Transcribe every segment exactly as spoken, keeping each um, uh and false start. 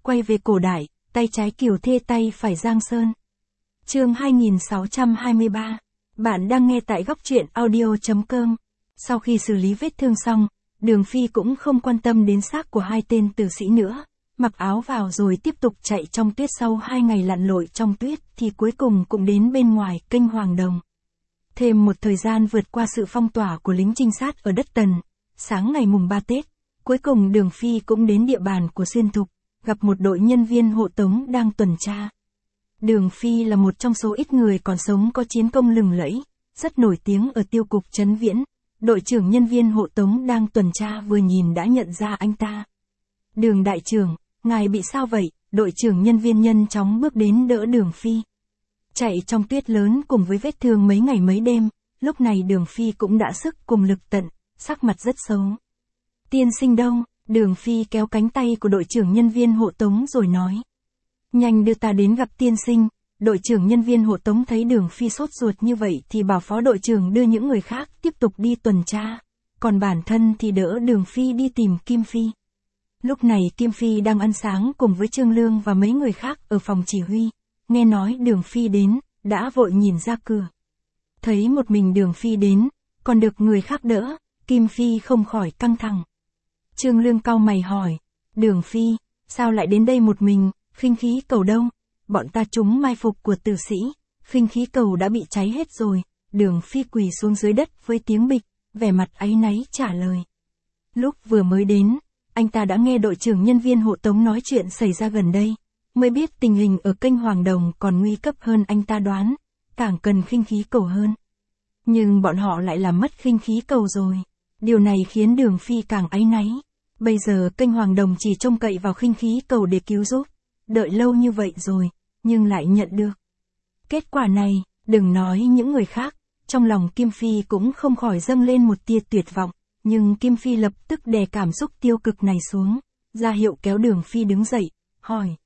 quay về cổ đại, tay trái Kiều Thê tay phải Giang Sơn. Chương hai nghìn sáu trăm hai mươi ba. Bạn đang nghe tại góc truyện audio chấm com. Sau khi xử lý vết thương xong, Đường Phi cũng không quan tâm đến xác của hai tên tử sĩ nữa, mặc áo vào rồi tiếp tục chạy trong tuyết. Sau hai ngày lặn lội trong tuyết thì cuối cùng cũng đến bên ngoài kênh Hoàng Đồng. Thêm một thời gian vượt qua sự phong tỏa của lính trinh sát ở đất Tần, sáng ngày mùng ba Tết, cuối cùng Đường Phi cũng đến địa bàn của Xuyên Thục, gặp một đội nhân viên hộ tống đang tuần tra. Đường Phi là một trong số ít người còn sống có chiến công lừng lẫy, rất nổi tiếng ở tiêu cục Trấn Viễn. Đội trưởng nhân viên hộ tống đang tuần tra vừa nhìn đã nhận ra anh ta. Đường đại trưởng, ngài bị sao vậy? Đội trưởng nhân viên nhanh chóng bước đến đỡ Đường Phi. Chạy trong tuyết lớn cùng với vết thương mấy ngày mấy đêm, lúc này Đường Phi cũng đã sức cùng lực tận, sắc mặt rất xấu. Tiên sinh đâu? Đường Phi kéo cánh tay của đội trưởng nhân viên hộ tống rồi nói. Nhanh đưa ta đến gặp tiên sinh. Đội trưởng nhân viên hộ tống thấy Đường Phi sốt ruột như vậy thì bảo phó đội trưởng đưa những người khác tiếp tục đi tuần tra, còn bản thân thì đỡ Đường Phi đi tìm Kim Phi. Lúc này Kim Phi đang ăn sáng cùng với Trương Lương và mấy người khác ở phòng chỉ huy, nghe nói Đường Phi đến, đã vội nhìn ra cửa. Thấy một mình Đường Phi đến, còn được người khác đỡ, Kim Phi không khỏi căng thẳng. Trương Lương cau mày hỏi, Đường Phi, sao lại đến đây một mình, khinh khí cầu đâu? Bọn ta trúng mai phục của tử sĩ, khinh khí cầu đã bị cháy hết rồi. Đường Phi quỳ xuống dưới đất với tiếng bịch, vẻ mặt áy náy trả lời. Lúc vừa mới đến, anh ta đã nghe đội trưởng nhân viên hộ tống nói chuyện xảy ra gần đây, mới biết tình hình ở kênh Hoàng Đồng còn nguy cấp hơn anh ta đoán, càng cần khinh khí cầu hơn. Nhưng bọn họ lại làm mất khinh khí cầu rồi. Điều này khiến Đường Phi càng áy náy. Bây giờ kênh Hoàng Đồng chỉ trông cậy vào khinh khí cầu để cứu giúp. Đợi lâu như vậy rồi, nhưng lại nhận được kết quả này, đừng nói những người khác, trong lòng Kim Phi cũng không khỏi dâng lên một tia tuyệt vọng, nhưng Kim Phi lập tức đè cảm xúc tiêu cực này xuống, ra hiệu kéo Đường Phi đứng dậy, hỏi.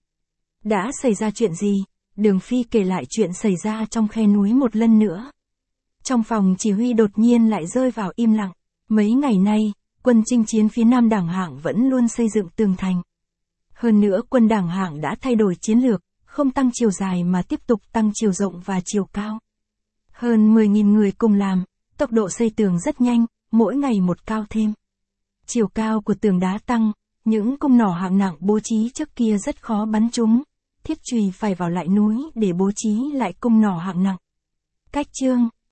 Đã xảy ra chuyện gì? Đường Phi kể lại chuyện xảy ra trong khe núi một lần nữa. Trong phòng chỉ huy đột nhiên lại rơi vào im lặng, mấy ngày nay, quân chinh chiến phía Nam Đảng Hạng vẫn luôn xây dựng tường thành. Hơn nữa quân Đảng Hạng đã thay đổi chiến lược, không tăng chiều dài mà tiếp tục tăng chiều rộng và chiều cao. Hơn mười nghìn người cùng làm, tốc độ xây tường rất nhanh, mỗi ngày một cao thêm. Chiều cao của tường đá tăng, những cung nỏ hạng nặng bố trí trước kia rất khó bắn trúng, thiết chùy phải vào lại núi để bố trí lại cung nỏ hạng nặng. Cách chương,